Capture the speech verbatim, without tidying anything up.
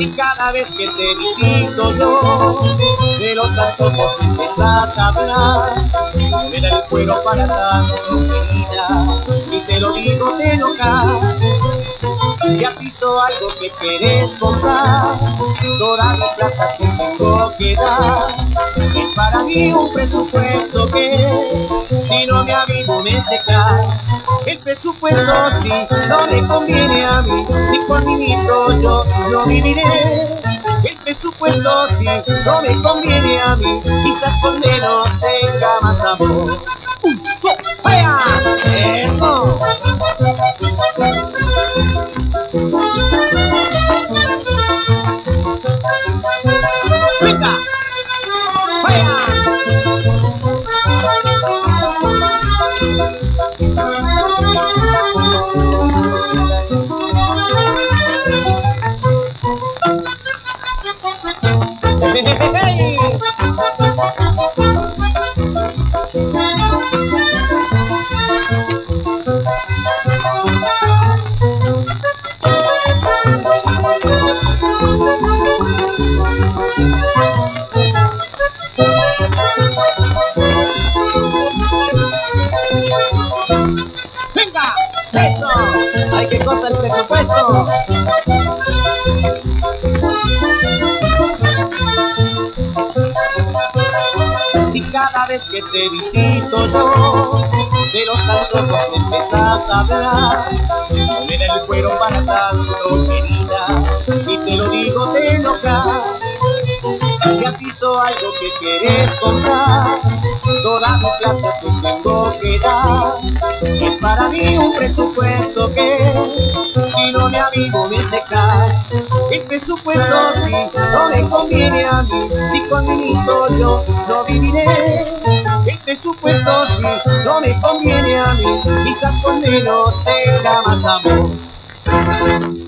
Si cada vez que te visito yo, de los antojos empezás a hablar, no me da el cuero para tanto, querida, y te lo digo de enojar. Si has visto algo que quieres comprar, toda mi plata te tengo que dar. Es para mí un presupuesto que, si no me avivo me seca. El presupuesto sí no me conviene a mí, ni con minito yo no viviré. El presupuesto sí no me conviene a mí, quizás con menos tenga más amor. ¡Un, dos, vaya! ¡Eso! ¡Venga! ¡Vaya! ¡Venga! ¡Eso! ¡Ay, qué cosa el presupuesto! Si cada vez que te visito yo, de los antojos empezás a hablar, no me da el cuero para tanto, querida, y te lo digo de enojar. Si has visto algo que quieres comprar, toda mi plata te tengo que dar. Es para mí un presupuesto que, si no me avivo me seca. El presupuesto sí no me conviene a mí, si con minito yo no viviré. El presupuesto sí no me conviene a mí, quizás con menos tenga más amor.